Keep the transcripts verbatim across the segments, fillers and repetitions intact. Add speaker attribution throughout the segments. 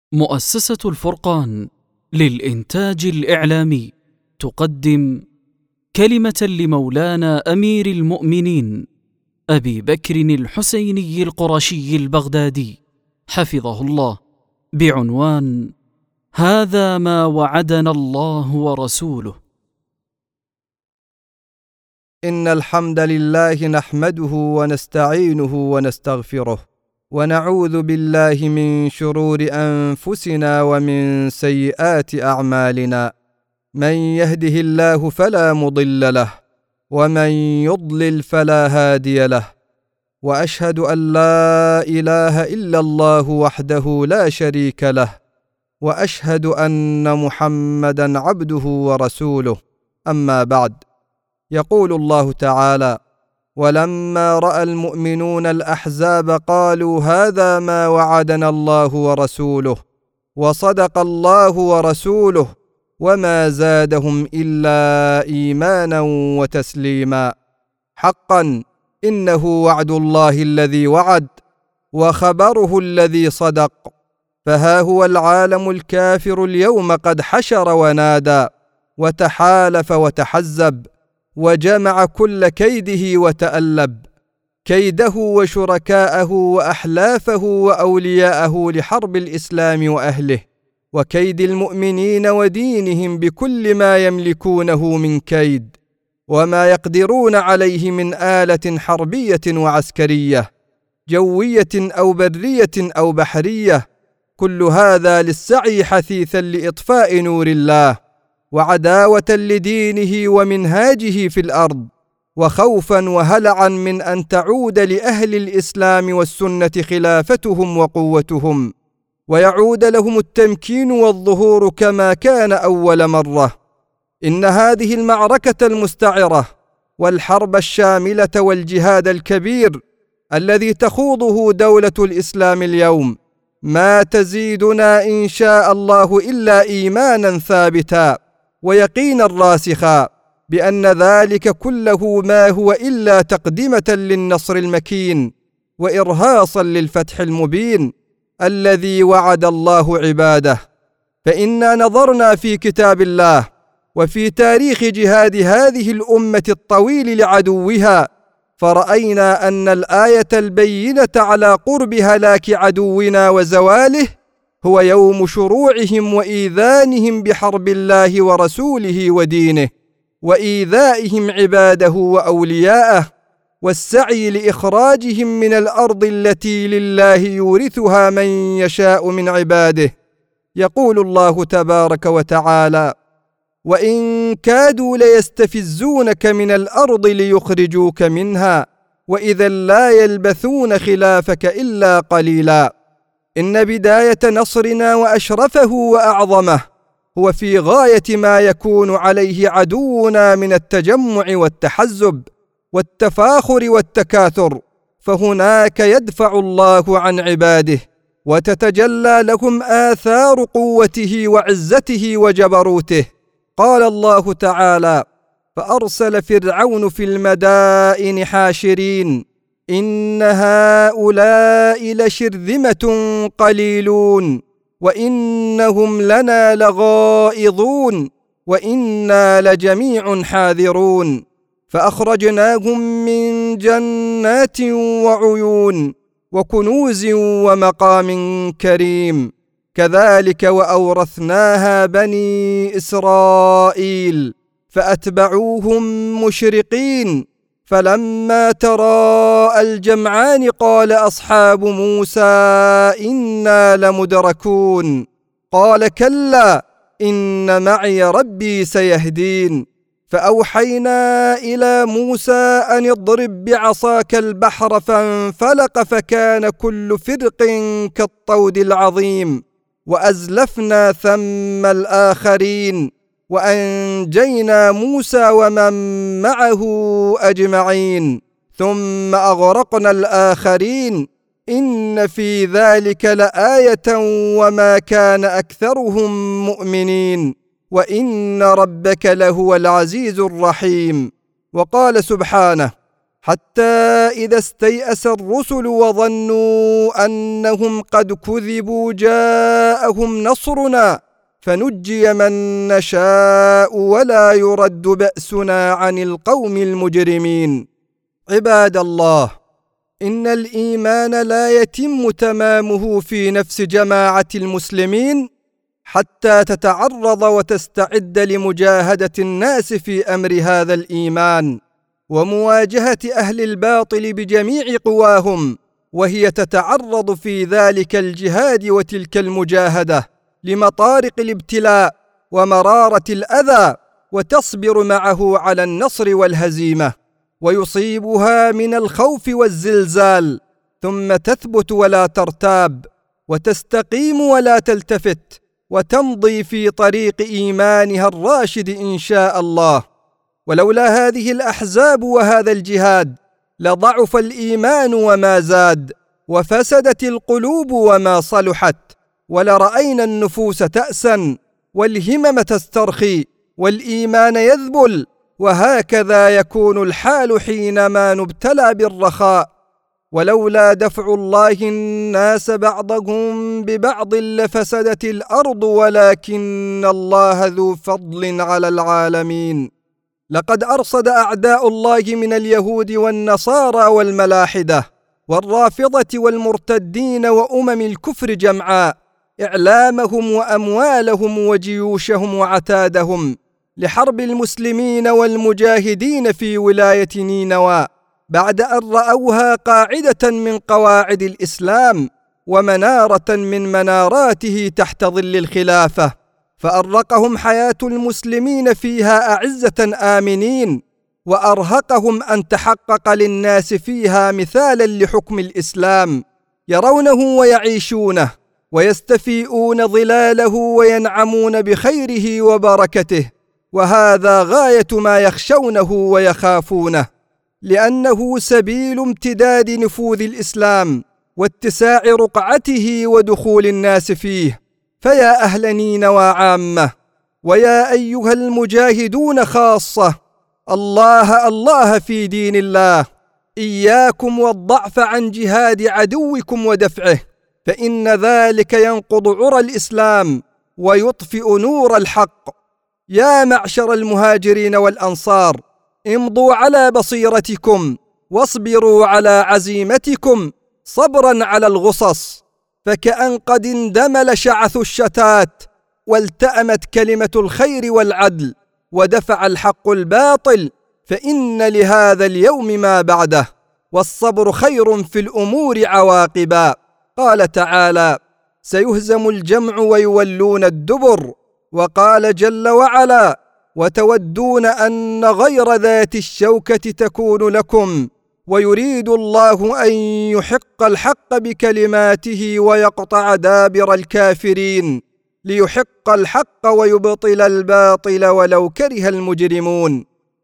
Speaker 1: مؤسسة الفرقان للإنتاج الإعلامي تقدم كلمة لمولانا أمير المؤمنين أبي بكر الحسيني القرشي البغدادي حفظه الله بعنوان: هذا ما وعدنا الله ورسوله.
Speaker 2: إن الحمد لله نحمده ونستعينه ونستغفره، ونعوذ بالله من شرور أنفسنا ومن سيئات أعمالنا. من يهده الله فلا مضل له، ومن يضلل فلا هادي له. وأشهد أن لا إله إلا الله وحده لا شريك له، وأشهد أن محمدًا عبده ورسوله. أما بعد، يقول الله تعالى: ولما رأى المؤمنون الأحزاب قالوا هذا ما وعدنا الله ورسوله، وصدق الله ورسوله، وما زادهم إلا إيمانا وتسليما. حقا إنه وعد الله الذي وعد، وخبره الذي صدق. فها هو العالم الكافر اليوم قد حشر ونادى، وتحالف وتحزب، وجمع كل كيده وتألب، كيده وشركاءه وأحلافه وأولياءه لحرب الإسلام وأهله، وكيد المؤمنين ودينهم بكل ما يملكونه من كيد، وما يقدرون عليه من آلة حربية وعسكرية، جوية أو برية أو بحرية. كل هذا للسعي حثيثا لإطفاء نور الله، وعداوة لدينه ومنهاجه في الأرض، وخوفا وهلعا من أن تعود لأهل الإسلام والسنة خلافتهم وقوتهم، ويعود لهم التمكين والظهور كما كان أول مرة. إن هذه المعركة المستعرة والحرب الشاملة والجهاد الكبير الذي تخوضه دولة الإسلام اليوم ما تزيدنا إن شاء الله إلا إيمانا ثابتا ويقينا راسخا بأن ذلك كله ما هو إلا تقدمة للنصر المكين، وإرهاصا للفتح المبين الذي وعد الله عباده. فإنا نظرنا في كتاب الله وفي تاريخ جهاد هذه الأمة الطويل لعدوها، فرأينا أن الآية البينة على قرب هلاك عدونا وزواله هو يوم شروعهم وإيذانهم بحرب الله ورسوله ودينه، وإيذائهم عباده وأولياءه، والسعي لإخراجهم من الأرض التي لله يورثها من يشاء من عباده. يقول الله تبارك وتعالى: وإن كادوا ليستفزونك من الأرض ليخرجوك منها، وإذا لا يلبثون خلافك إلا قليلا. إن بداية نصرنا وأشرفه وأعظمه هو في غاية ما يكون عليه عدونا من التجمع والتحزب والتفاخر والتكاثر، فهناك يدفع الله عن عباده، وتتجلى لهم آثار قوته وعزته وجبروته. قال الله تعالى: فأرسل فرعون في المدائن حاشرين إن هؤلاء لشرذمة قليلون وإنهم لنا لغائظون وإنا لجميع حاذرون، فأخرجناهم من جنات وعيون وكنوز ومقام كريم، كذلك وأورثناها بني إسرائيل فأتبعوهم مشرقين. فلما تراءى الجمعان قال أصحاب موسى إنا لمدركون، قال كلا إن معي ربي سيهدين. فأوحينا إلى موسى أن اضرب بعصاك البحر فانفلق فكان كل فرق كالطود العظيم، وأزلفنا ثم الآخرين، وأنجينا موسى ومن معه أجمعين، ثم أغرقنا الآخرين. إن في ذلك لآية وما كان أكثرهم مؤمنين، وإن ربك لهو العزيز الرحيم. وقال سبحانه: حتى إذا استيأس الرسل وظنوا أنهم قد كذبوا جاءهم نصرنا فنجي من نشاء ولا يرد بأسنا عن القوم المجرمين. عباد الله، إن الإيمان لا يتم تمامه في نفس جماعة المسلمين حتى تتعرض وتستعد لمجاهدة الناس في أمر هذا الإيمان ومواجهة أهل الباطل بجميع قواهم، وهي تتعرض في ذلك الجهاد وتلك المجاهدة لمطارق الابتلاء ومرارة الأذى، وتصبر معه على النصر والهزيمة، ويصيبها من الخوف والزلزال، ثم تثبت ولا ترتاب، وتستقيم ولا تلتفت، وتمضي في طريق إيمانها الراشد إن شاء الله. ولولا هذه الأحزاب وهذا الجهاد لضعف الإيمان وما زاد، وفسدت القلوب وما صلحت، ولرأينا النفوس تأسا والهمم تسترخي والإيمان يذبل، وهكذا يكون الحال حينما نبتلى بالرخاء. ولولا دفع الله الناس بعضهم ببعض لفسدت الأرض ولكن الله ذو فضل على العالمين. لقد أرصد أعداء الله من اليهود والنصارى والملاحدة والرافضة والمرتدين وأمم الكفر جمعاء إعلامهم وأموالهم وجيوشهم وعتادهم لحرب المسلمين والمجاهدين في ولاية نينوى، بعد أن رأوها قاعدة من قواعد الإسلام ومنارة من مناراته تحت ظل الخلافة، فأرقهم حياة المسلمين فيها أعزة آمنين، وأرهقهم أن تحقق للناس فيها مثالا لحكم الإسلام يرونه ويعيشونه ويستفيئون ظلاله وينعمون بخيره وبركته، وهذا غاية ما يخشونه ويخافونه، لأنه سبيل امتداد نفوذ الإسلام واتساع رقعته ودخول الناس فيه. فيا أهل نينوى عامة، ويا أيها المجاهدون خاصة، الله الله في دين الله، إياكم والضعف عن جهاد عدوكم ودفعه، فإن ذلك ينقض عرى الإسلام ويطفئ نور الحق. يا معشر المهاجرين والأنصار، امضوا على بصيرتكم واصبروا على عزيمتكم صبرا على الغصص، فكأن قد اندمل شعث الشتات والتأمت كلمة الخير والعدل ودفع الحق الباطل، فإن لهذا اليوم ما بعده، والصبر خير في الأمور عواقبا. قال تعالى: سيهزم الجمع ويولون الدبر. وقال جل وعلا: وتودون أن غير ذات الشوكة تكون لكم، ويريد الله أن يحق الحق بكلماته ويقطع دابر الكافرين، ليحق الحق ويبطل الباطل ولو كره المجرمون.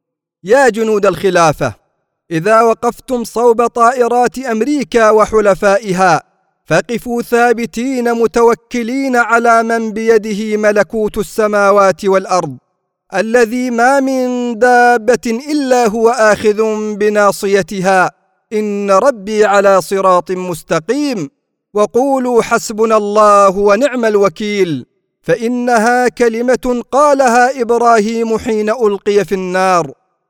Speaker 2: يا جنود الخلافة، إذا وقفتم صوب طائرات أمريكا وحلفائها فقفوا ثابتين متوكلين على من بيده ملكوت السماوات والأرض، الذي ما من دابة إلا هو آخذ بناصيتها، إن ربي على صراط مستقيم. وقولوا حسبنا الله ونعم الوكيل، فإنها كلمة قالها إبراهيم حين ألقي في النار،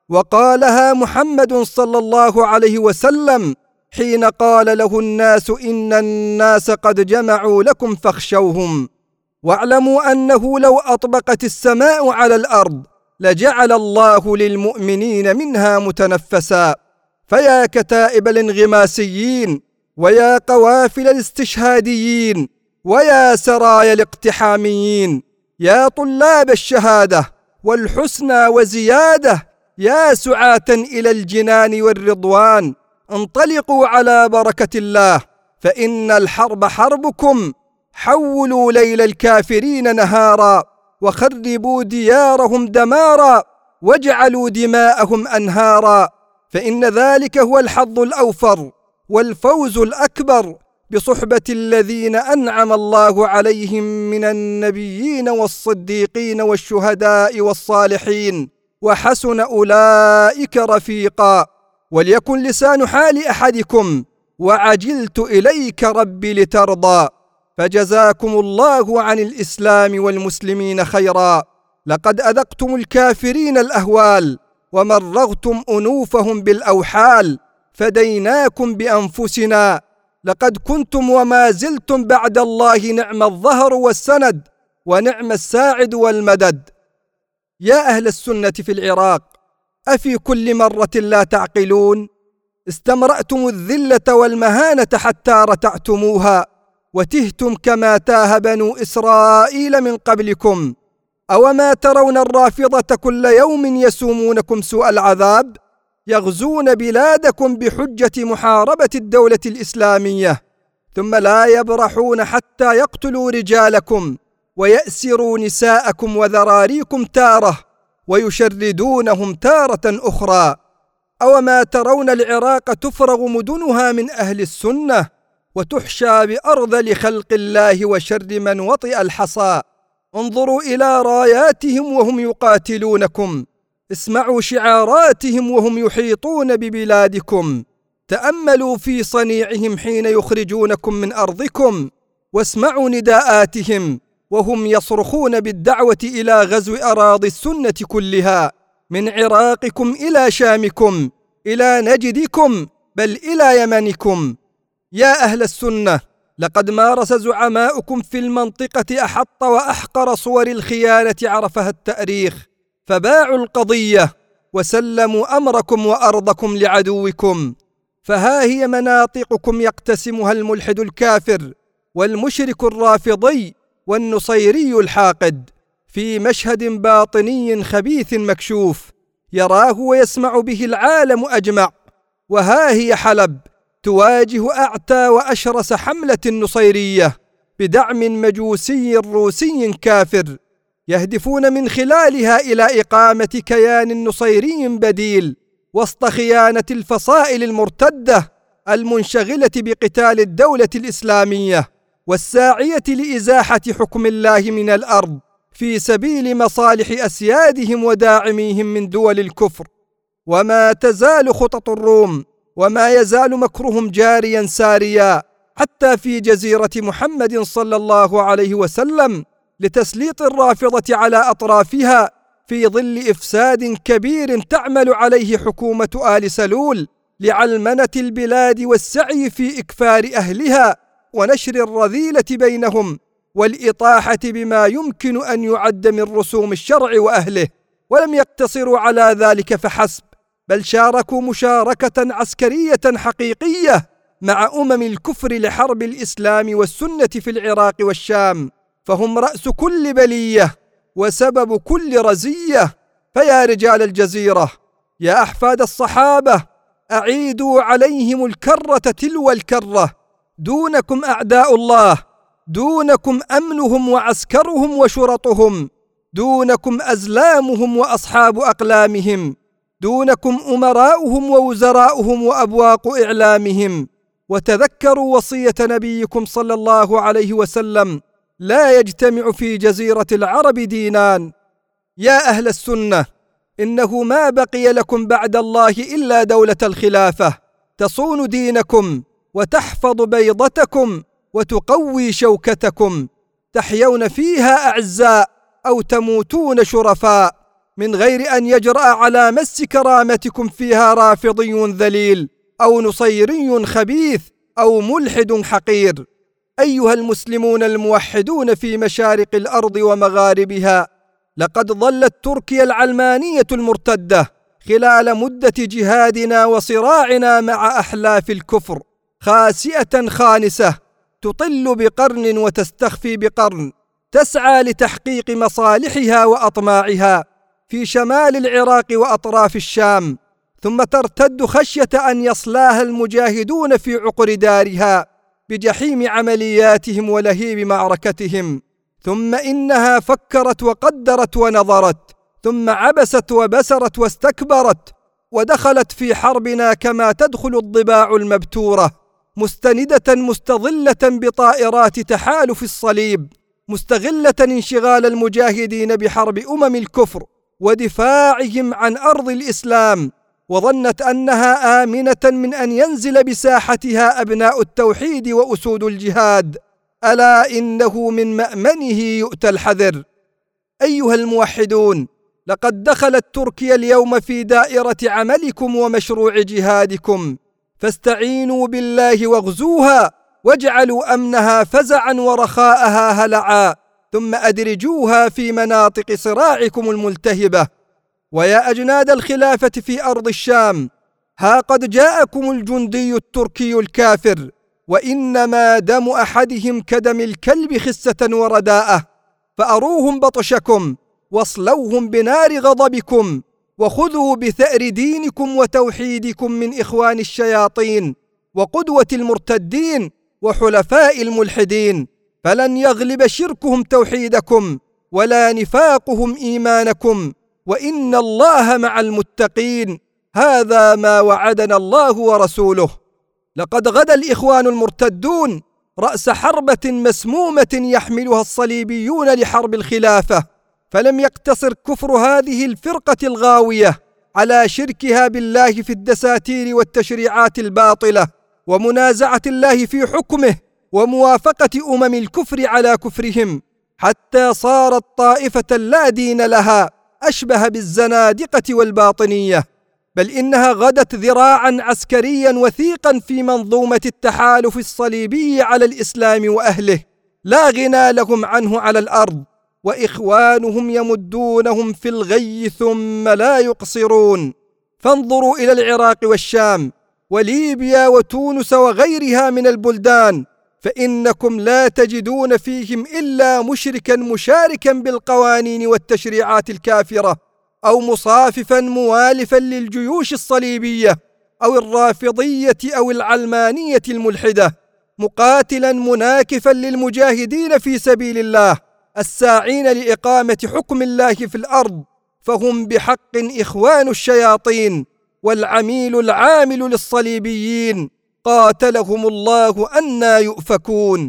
Speaker 2: وقالها محمد صلى الله عليه وسلم حين قال له الناس: إن الناس قد جمعوا لكم فاخشوهم. واعلموا أنه لو أطبقت السماء على الأرض لجعل الله للمؤمنين منها متنفسا. فيا كتائب الانغماسيين، ويا قوافل الاستشهاديين، ويا سرايا الاقتحاميين، يا طلاب الشهادة والحسنى وزيادة، يا سعاة إلى الجنان والرضوان، انطلقوا على بركة الله، فإن الحرب حربكم. حولوا ليل الكافرين نهارا، وخربوا ديارهم دمارا، واجعلوا دماءهم أنهارا، فإن ذلك هو الحظ الأوفر والفوز الأكبر بصحبة الذين أنعم الله عليهم من النبيين والصديقين والشهداء والصالحين، وحسن أولئك رفيقا. وليكن لسان حال أحدكم: وعجلت إليك ربي لترضى. فجزاكم الله عن الإسلام والمسلمين خيرا. لقد أذقتم الكافرين الأهوال ومرغتم أنوفهم بالأوحال، فديناكم بأنفسنا. لقد كنتم وما زلتم بعد الله نعم الظهر والسند ونعم الساعد والمدد. يا أهل السنة في العراق، أفي كل مرة لا تعقلون؟ استمرأتم الذلة والمهانة حتى رتعتموها، وتهتم كما تاه بنو إسرائيل من قبلكم. أوما ترون الرافضة كل يوم يسومونكم سوء العذاب، يغزون بلادكم بحجة محاربة الدولة الإسلامية، ثم لا يبرحون حتى يقتلوا رجالكم ويأسروا نساءكم وذراريكم تارة ويشردونهم تارة أخرى. أوما ترون العراق تفرغ مدنها من أهل السنة وتحشى بأرض لخلق الله وشر من وطئ الحصى؟ انظروا إلى راياتهم وهم يقاتلونكم، اسمعوا شعاراتهم وهم يحيطون ببلادكم، تأملوا في صنيعهم حين يخرجونكم من أرضكم، واسمعوا نداءاتهم وهم يصرخون بالدعوة إلى غزو أراضي السنة كلها، من عراقكم إلى شامكم إلى نجدكم بل إلى يمنكم. يا أهل السنة، لقد مارس زعماؤكم في المنطقة أحط وأحقر صور الخيانة عرفها التاريخ، فباعوا القضية وسلموا أمركم وأرضكم لعدوكم. فها هي مناطقكم يقتسمها الملحد الكافر والمشرك الرافضي والنصيري الحاقد، في مشهد باطني خبيث مكشوف يراه ويسمع به العالم أجمع. وها هي حلب تواجه أعتى وأشرس حملة نصيرية بدعم مجوسي روسي كافر، يهدفون من خلالها إلى إقامة كيان نصيري بديل وسط خيانة الفصائل المرتدة المنشغلة بقتال الدولة الإسلامية والساعية لإزاحة حكم الله من الأرض في سبيل مصالح أسيادهم وداعميهم من دول الكفر. وما تزال خطط الروم وما يزال مكرهم جاريا ساريا حتى في جزيرة محمد صلى الله عليه وسلم لتسليط الرافضة على أطرافها في ظل إفساد كبير تعمل عليه حكومة آل سلول لعلمنة البلاد والسعي في إكفار أهلها ونشر الرذيلة بينهم والإطاحة بما يمكن أن يعد من رسوم الشرع وأهله. ولم يقتصروا على ذلك فحسب، بل شاركوا مشاركة عسكرية حقيقية مع أمم الكفر لحرب الإسلام والسنة في العراق والشام، فهم رأس كل بلية وسبب كل رزية. فيا رجال الجزيرة، يا أحفاد الصحابة، أعيدوا عليهم الكرة تلو الكرة. دونكم أعداء الله، دونكم أمنهم وعسكرهم وشرطهم، دونكم أزلامهم وأصحاب أقلامهم، دونكم أمراؤهم ووزراؤهم وأبواق إعلامهم. وتذكروا وصية نبيكم صلى الله عليه وسلم: لا يجتمع في جزيرة العرب دينان. يا أهل السنة، إنه ما بقي لكم بعد الله إلا دولة الخلافة تصون دينكم وتحفظ بيضتكم وتقوي شوكتكم، تحيون فيها أعزاء أو تموتون شرفاء، من غير أن يجرأ على مس كرامتكم فيها رافضي ذليل أو نصيري خبيث أو ملحد حقير. أيها المسلمون الموحدون في مشارق الأرض ومغاربها، لقد ظلت تركيا العلمانية المرتدة خلال مدة جهادنا وصراعنا مع أحلاف الكفر خاسئة خانسة، تطل بقرن وتستخفي بقرن، تسعى لتحقيق مصالحها وأطماعها في شمال العراق وأطراف الشام، ثم ترتد خشية أن يصلاها المجاهدون في عقر دارها بجحيم عملياتهم ولهيب معركتهم. ثم إنها فكرت وقدرت ونظرت، ثم عبست وبسرت واستكبرت، ودخلت في حربنا كما تدخل الضباع المبتورة، مستندة مستظلة بطائرات تحالف الصليب، مستغلة انشغال المجاهدين بحرب أمم الكفر ودفاعهم عن أرض الإسلام وظنت أنها آمنة من أن ينزل بساحتها أبناء التوحيد وأسود الجهاد، ألا إنه من مأمنه يؤتى الحذر. أيها الموحدون، لقد دخلت تركيا اليوم في دائرة عملكم ومشروع جهادكم، فاستعينوا بالله واغزوها، واجعلوا أمنها فزعا ورخاءها هلعا، ثم أدرجوها في مناطق صراعكم الملتهبة. ويا أجناد الخلافة في أرض الشام، ها قد جاءكم الجندي التركي الكافر، وإنما دم أحدهم كدم الكلب خسة ورداءة، فأروهم بطشكم واصلوهم بنار غضبكم، وخذوا بثأر دينكم وتوحيدكم من إخوان الشياطين وقدوة المرتدين وحلفاء الملحدين، فلن يغلب شركهم توحيدكم ولا نفاقهم إيمانكم، وإن الله مع المتقين. هذا ما وعدنا الله ورسوله. لقد غدا الإخوان المرتدون رأس حربة مسمومة يحملها الصليبيون لحرب الخلافة، فلم يقتصر كفر هذه الفرقة الغاوية على شركها بالله في الدساتير والتشريعات الباطلة ومنازعة الله في حكمه وموافقة أمم الكفر على كفرهم، حتى صارت طائفة لا دين لها أشبه بالزنادقة والباطنية، بل إنها غدت ذراعا عسكريا وثيقا في منظومة التحالف الصليبي على الإسلام وأهله، لا غنى لهم عنه على الأرض، وإخوانهم يمدونهم في الغي ثم لا يقصرون. فانظروا إلى العراق والشام وليبيا وتونس وغيرها من البلدان، فإنكم لا تجدون فيهم إلا مشركا مشاركا بالقوانين والتشريعات الكافرة، أو مصاففا موالفا للجيوش الصليبية أو الرافضية أو العلمانية الملحدة، مقاتلا مناكفا للمجاهدين في سبيل الله الساعين لإقامة حكم الله في الأرض، فهم بحق إخوان الشياطين والعميل العامل للصليبيين، قاتلهم الله أنى يؤفكون.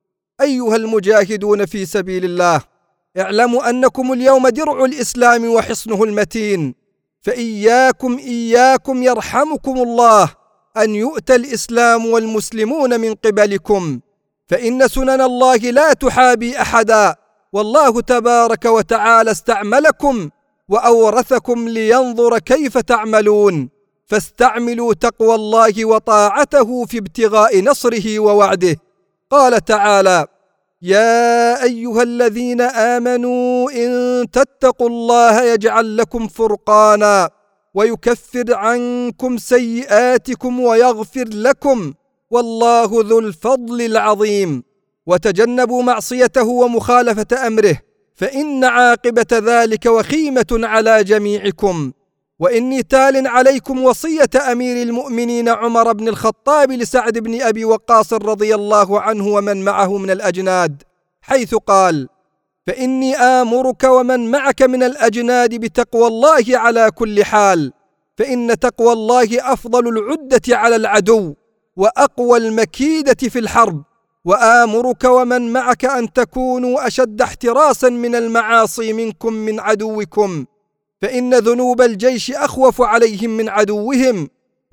Speaker 2: أيها المجاهدون في سبيل الله، اعلموا أنكم اليوم درع الإسلام وحصنه المتين، فإياكم إياكم يرحمكم الله أن يؤتى الإسلام والمسلمون من قبلكم، فإن سنن الله لا تحابي أحدا، والله تبارك وتعالى استعملكم وأورثكم لينظر كيف تعملون، فاستعملوا تقوى الله وطاعته في ابتغاء نصره ووعده. قال تعالى: يا أيها الذين آمنوا إن تتقوا الله يجعل لكم فرقانا ويكفر عنكم سيئاتكم ويغفر لكم والله ذو الفضل العظيم. وتجنبوا معصيته ومخالفة أمره، فإن عاقبة ذلك وخيمة على جميعكم. وإني تال عليكم وصية أمير المؤمنين عمر بن الخطاب لسعد بن أبي وقاص رضي الله عنه ومن معه من الأجناد، حيث قال: فإني آمرك ومن معك من الأجناد بتقوى الله على كل حال، فإن تقوى الله أفضل العدة على العدو وأقوى المكيدة في الحرب. وآمرك ومن معك أن تكونوا أشد احتراسا من المعاصي منكم من عدوكم، فإن ذنوب الجيش أخوف عليهم من عدوهم،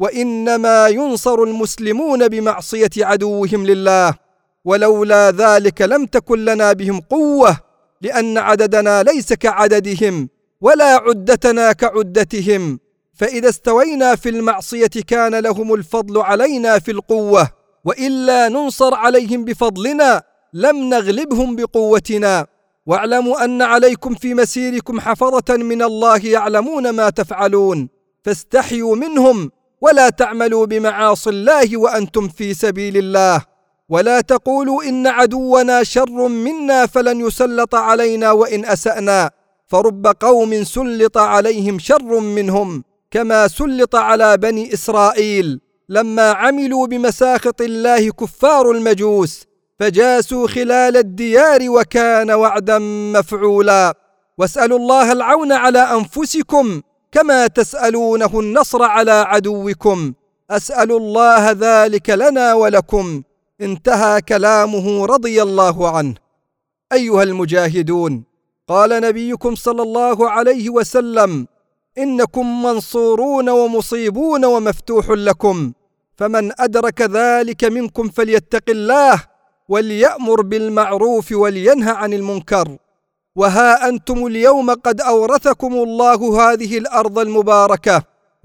Speaker 2: وإنما ينصر المسلمون بمعصية عدوهم لله، ولولا ذلك لم تكن لنا بهم قوة، لأن عددنا ليس كعددهم ولا عدتنا كعدتهم، فإذا استوينا في المعصية كان لهم الفضل علينا في القوة، وإلا ننصر عليهم بفضلنا لم نغلبهم بقوتنا. واعلموا أن عليكم في مسيركم حفظة من الله يعلمون ما تفعلون، فاستحيوا منهم ولا تعملوا بمعاصي الله وأنتم في سبيل الله، ولا تقولوا إن عدونا شر منا فلن يسلط علينا وإن أسأنا، فرب قوم سلط عليهم شر منهم كما سلط على بني إسرائيل لما عملوا بمساخط الله كفار المجوس، فجاسوا خلال الديار وكان وعدا مفعولا. واسألوا الله العون على أنفسكم كما تسألونه النصر على عدوكم، أسأل الله ذلك لنا ولكم. انتهى كلامه رضي الله عنه. أيها المجاهدون، قال نبيكم صلى الله عليه وسلم: إنكم منصورون ومصيبون ومفتوح لكم، فمن أدرك ذلك منكم فليتق الله وليأمر بالمعروف ولينهى عن المنكر. وها أنتم اليوم قد أورثكم الله هذه الأرض المباركة،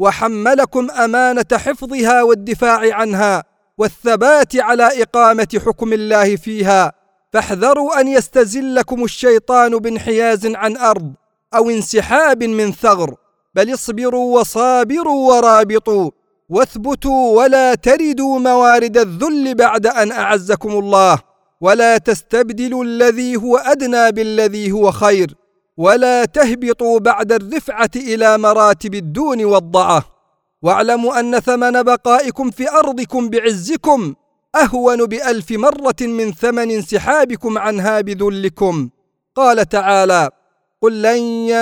Speaker 2: وحملكم أمانة حفظها والدفاع عنها والثبات على إقامة حكم الله فيها، فاحذروا أن يستزلكم الشيطان بانحياز عن أرض أو انسحاب من ثغر، بل اصبروا وصابروا ورابطوا واثبتوا ولا تردوا موارد الذل بعد أن أعزكم الله، ولا تستبدلوا الذي هو أدنى بالذي هو خير، ولا تهبطوا بعد الرفعة إلى مراتب الدون والضعة. واعلموا أن ثمن بقائكم في أرضكم بعزكم أهون بألف مرة من ثمن انسحابكم عنها بذلكم. قال تعالى: قل لن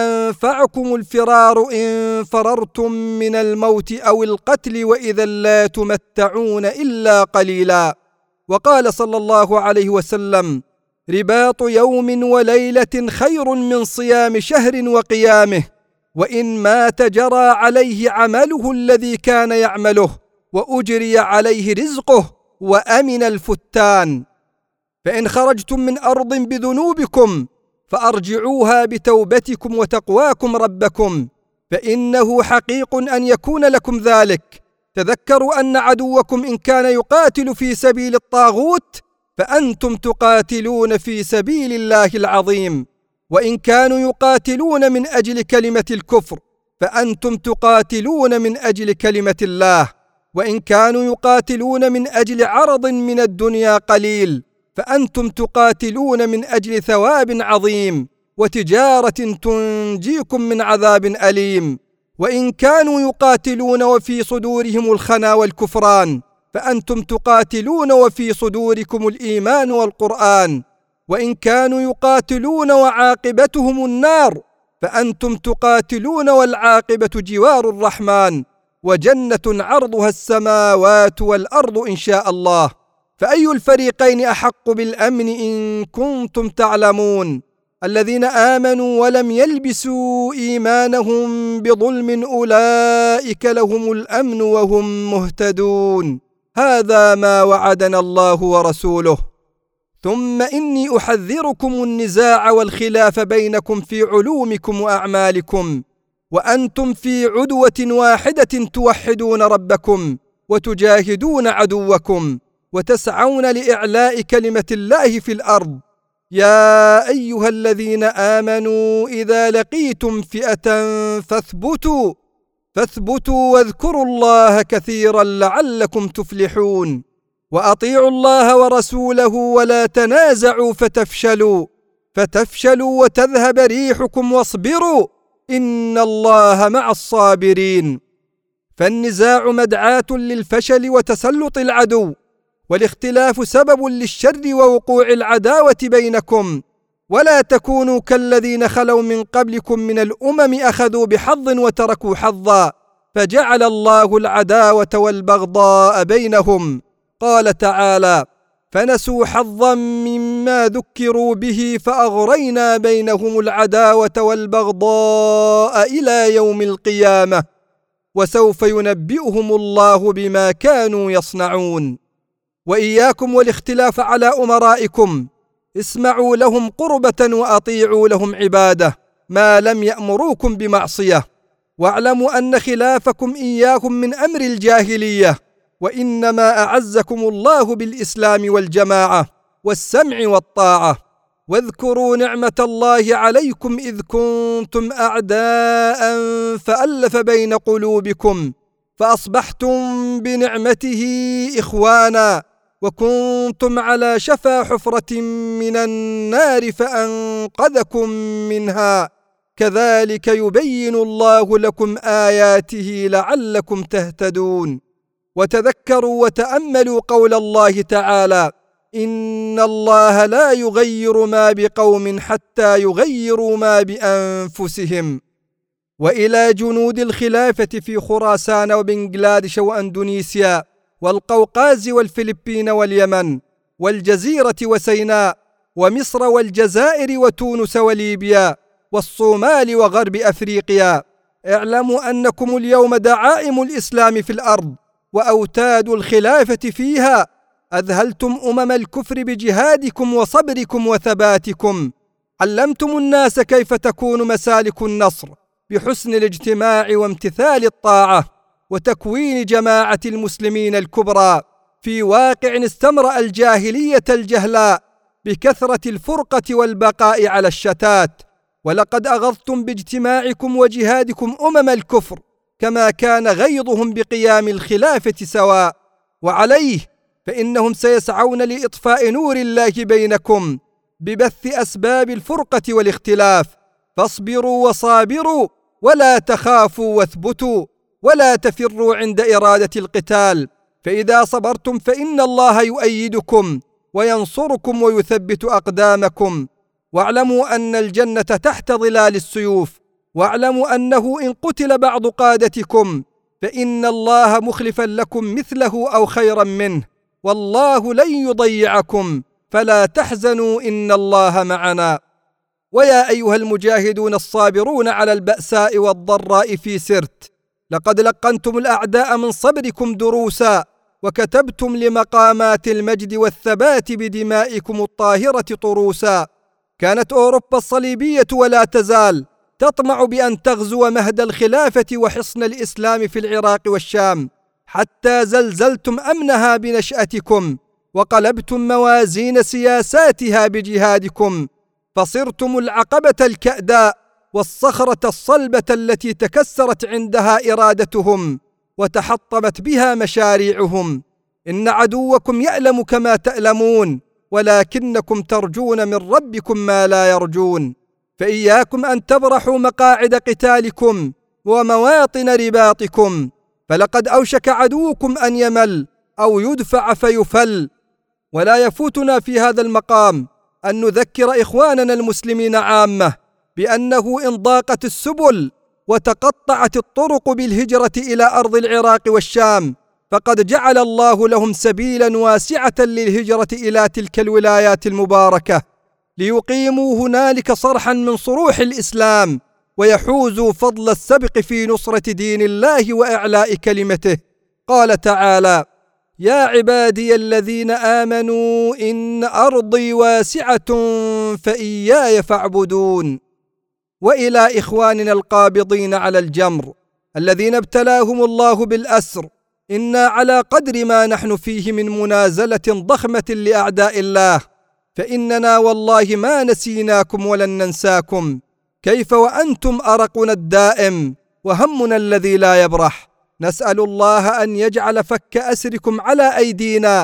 Speaker 2: ينفعكم الفرار إن فررتم من الموت أو القتل وإذا لا تمتعون إلا قليلا. وقال صلى الله عليه وسلم: رباط يوم وليلة خير من صيام شهر وقيامه، وإن مات جرى عليه عمله الذي كان يعمله وأجري عليه رزقه وأمن الفتان. فإن خرجتم من أرض بذنوبكم فأرجعوها بتوبتكم وتقواكم ربكم، فإنه حقيق أن يكون لكم ذلك. تذكروا أن عدوكم إن كان يقاتل في سبيل الطاغوت فأنتم تقاتلون في سبيل الله العظيم، وإن كانوا يقاتلون من أجل كلمة الكفر فأنتم تقاتلون من أجل كلمة الله، وإن كانوا يقاتلون من أجل عرض من الدنيا قليل فأنتم تقاتلون من أجل ثواب عظيم وتجارة تنجيكم من عذاب أليم، وإن كانوا يقاتلون وفي صدورهم الخنا والكفران فأنتم تقاتلون وفي صدوركم الإيمان والقرآن، وإن كانوا يقاتلون وعاقبتهم النار فأنتم تقاتلون والعاقبة جوار الرحمن وجنة عرضها السماوات والأرض إن شاء الله. فأي الفريقين أحق بالأمن إن كنتم تعلمون؟ الذين آمنوا ولم يلبسوا إيمانهم بظلم أولئك لهم الأمن وهم مهتدون. هذا ما وعدنا الله ورسوله. ثم إني أحذركم النزاع والخلاف بينكم في علومكم وأعمالكم، وأنتم في عدوة واحدة توحدون ربكم وتجاهدون عدوكم وتسعون لإعلاء كلمة الله في الأرض. يا أيها الذين آمنوا إذا لقيتم فئة فاثبتوا فاثبتوا واذكروا الله كثيرا لعلكم تفلحون، وأطيعوا الله ورسوله ولا تنازعوا فتفشلوا فتفشلوا وتذهب ريحكم واصبروا إن الله مع الصابرين. فالنزاع مدعاة للفشل وتسلط العدو، والاختلاف سبب للشر ووقوع العداوة بينكم، ولا تكونوا كالذين خلوا من قبلكم من الأمم أخذوا بحظ وتركوا حظا فجعل الله العداوة والبغضاء بينهم. قال تعالى: فنسوا حظا مما ذكروا به فأغرينا بينهم العداوة والبغضاء إلى يوم القيامة وسوف ينبئهم الله بما كانوا يصنعون. وإياكم والاختلاف على أمرائكم، اسمعوا لهم قربة وأطيعوا لهم عبادة ما لم يأمروكم بمعصية، واعلموا أن خلافكم إياكم من أمر الجاهلية، وإنما أعزكم الله بالإسلام والجماعة والسمع والطاعة. واذكروا نعمة الله عليكم إذ كنتم أعداء فألف بين قلوبكم فأصبحتم بنعمته إخوانا، وكنتم على شفا حفرة من النار فأنقذكم منها، كذلك يبين الله لكم آياته لعلكم تهتدون. وتذكروا وتأملوا قول الله تعالى: إن الله لا يغير ما بقوم حتى يغيروا ما بأنفسهم. وإلى جنود الخلافة في خراسان وبنغلاديش وأندونيسيا والقوقاز والفلبين واليمن والجزيرة وسيناء ومصر والجزائر وتونس وليبيا والصومال وغرب أفريقيا اعلموا أنكم اليوم دعائم الإسلام في الأرض وأوتاد الخلافة فيها، أذهلتم أمم الكفر بجهادكم وصبركم وثباتكم، علمتم الناس كيف تكون مسالك النصر بحسن الاجتماع وامتثال الطاعة وتكوين جماعة المسلمين الكبرى في واقع استمرأ الجاهلية الجهلاء بكثرة الفرقة والبقاء على الشتات. ولقد أغضتم باجتماعكم وجهادكم أمم الكفر كما كان غيظهم بقيام الخلافة سواء، وعليه فإنهم سيسعون لإطفاء نور الله بينكم ببث أسباب الفرقة والاختلاف. فاصبروا وصابروا ولا تخافوا واثبتوا ولا تفروا عند إرادة القتال، فإذا صبرتم فإن الله يؤيدكم وينصركم ويثبت أقدامكم. واعلموا أن الجنة تحت ظلال السيوف، واعلموا أنه إن قتل بعض قادتكم فإن الله مخلفا لكم مثله أو خيرا منه، والله لن يضيعكم، فلا تحزنوا إن الله معنا. ويا أيها المجاهدون الصابرون على البأساء والضراء في سرت، لقد لقنتم الأعداء من صبركم دروسا، وكتبتم لمقامات المجد والثبات بدمائكم الطاهرة طروسا. كانت أوروبا الصليبية ولا تزال تطمع بأن تغزو مهد الخلافة وحصن الإسلام في العراق والشام، حتى زلزلتم أمنها بنشأتكم وقلبتم موازين سياساتها بجهادكم، فصرتم العقبة الكأداء والصخرة الصلبة التي تكسرت عندها إرادتهم وتحطمت بها مشاريعهم. إن عدوكم يألم كما تألمون، ولكنكم ترجون من ربكم ما لا يرجون. فإياكم أن تبرحوا مقاعد قتالكم ومواطن رباطكم، فلقد أوشك عدوكم أن يمل أو يدفع فيفل. ولا يفوتنا في هذا المقام أن نذكر إخواننا المسلمين عامة بأنه إن ضاقت السبل وتقطعت الطرق بالهجرة إلى أرض العراق والشام، فقد جعل الله لهم سبيلا واسعة للهجرة إلى تلك الولايات المباركة، ليقيموا هنالك صرحا من صروح الإسلام ويحوزوا فضل السبق في نصرة دين الله وإعلاء كلمته. قال تعالى: يا عبادي الذين آمنوا إن أرضي واسعة فإياي فاعبدون. وإلى إخواننا القابضين على الجمر الذين ابتلاهم الله بالأسر، إنا على قدر ما نحن فيه من منازلة ضخمة لأعداء الله، فإننا والله ما نسيناكم ولن ننساكم، كيف وأنتم أرقنا الدائم وهمنا الذي لا يبرح. نسأل الله أن يجعل فك أسركم على أيدينا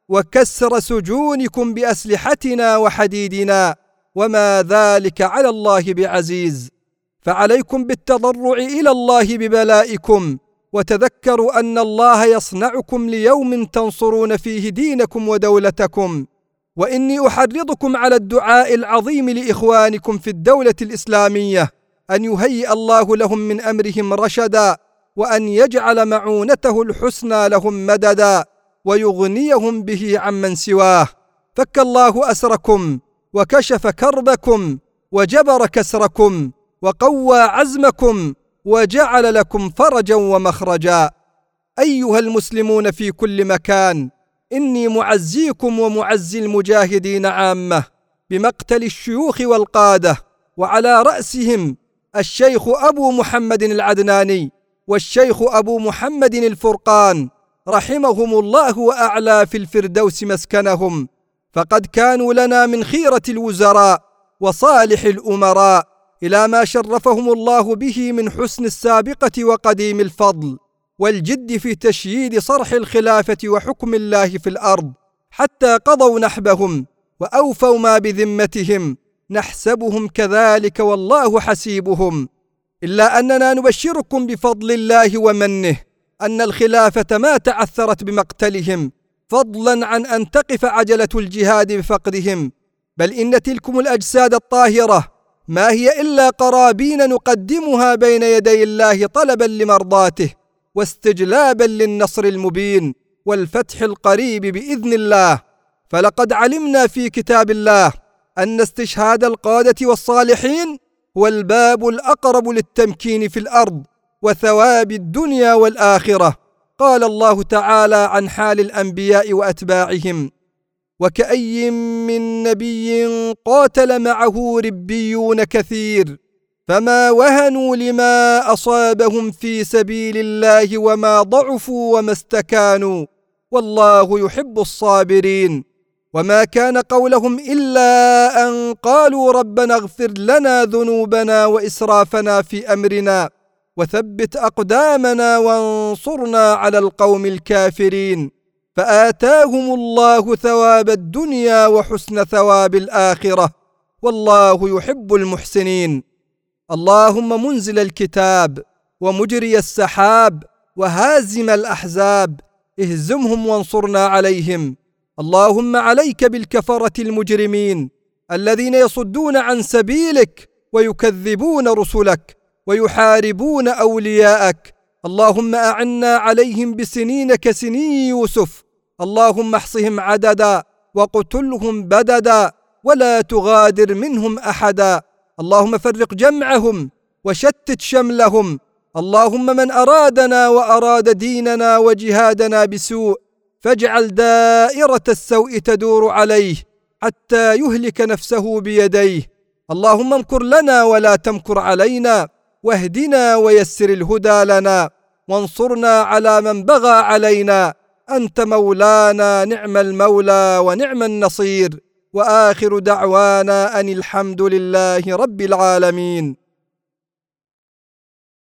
Speaker 2: وكسر سجونكم بأسلحتنا وحديدنا، وما ذلك على الله بعزيز. فعليكم بالتضرع إلى الله ببلائكم، وتذكروا أن الله يصنعكم ليوم تنصرون فيه دينكم ودولتكم. وإني أحرضكم على الدعاء العظيم لإخوانكم في الدولة الإسلامية أن يهيئ الله لهم من أمرهم رشدا، وأن يجعل معونته الحسنى لهم مددا، ويغنيهم به عمن سواه. فك الله أسركم وكشف كربكم وجبر كسركم وقوى عزمكم وجعل لكم فرجا ومخرجا. أيها المسلمون في كل مكان، إني معزيكم ومعزي المجاهدين عامة بمقتل الشيوخ والقادة، وعلى رأسهم الشيخ أبو محمد العدناني والشيخ أبو محمد الفرقان رحمهم الله وأعلى في الفردوس مسكنهم، فقد كانوا لنا من خيرة الوزراء وصالح الأمراء، إلى ما شرفهم الله به من حسن السابقة وقديم الفضل والجد في تشييد صرح الخلافة وحكم الله في الأرض، حتى قضوا نحبهم وأوفوا ما بذمتهم. نحسبهم كذلك والله حسيبهم، إلا أننا نبشركم بفضل الله ومنه أن الخلافة ما تعثرت بمقتلهم، فضلا عن أن تقف عجلة الجهاد بفقدهم، بل إن تلكم الأجساد الطاهرة ما هي إلا قرابين نقدمها بين يدي الله طلبا لمرضاته واستجلابا للنصر المبين والفتح القريب بإذن الله. فلقد علمنا في كتاب الله أن استشهاد القادة والصالحين هو الباب الأقرب للتمكين في الأرض وثواب الدنيا والآخرة. قال الله تعالى عن حال الأنبياء وأتباعهم: وكأي من نبي قاتل معه ربيون كثير فما وهنوا لما أصابهم في سبيل الله وما ضعفوا وما استكانوا والله يحب الصابرين. وما كان قولهم إلا أن قالوا ربنا اغفر لنا ذنوبنا وإسرافنا في أمرنا وثبت أقدامنا وانصرنا على القوم الكافرين. فآتاهم الله ثواب الدنيا وحسن ثواب الآخرة والله يحب المحسنين. اللهم منزل الكتاب ومجري السحاب وهازم الأحزاب اهزمهم وانصرنا عليهم. اللهم عليك بالكفرة المجرمين الذين يصدون عن سبيلك ويكذبون رسلك ويحاربون أولياءك. اللهم أعنا عليهم بسنين كسنين يوسف. اللهم احصهم عددا وقتلهم بددا ولا تغادر منهم أحدا. اللهم فرق جمعهم وشتت شملهم. اللهم من أرادنا وأراد ديننا وجهادنا بسوء فاجعل دائرة السوء تدور عليه حتى يهلك نفسه بيديه. اللهم امكر لنا ولا تمكر علينا واهدنا ويسر الهدى لنا وانصرنا على من بغى علينا. أنت مولانا نعم المولى ونعم النصير. وآخر دعوانا أن الحمد لله رب العالمين.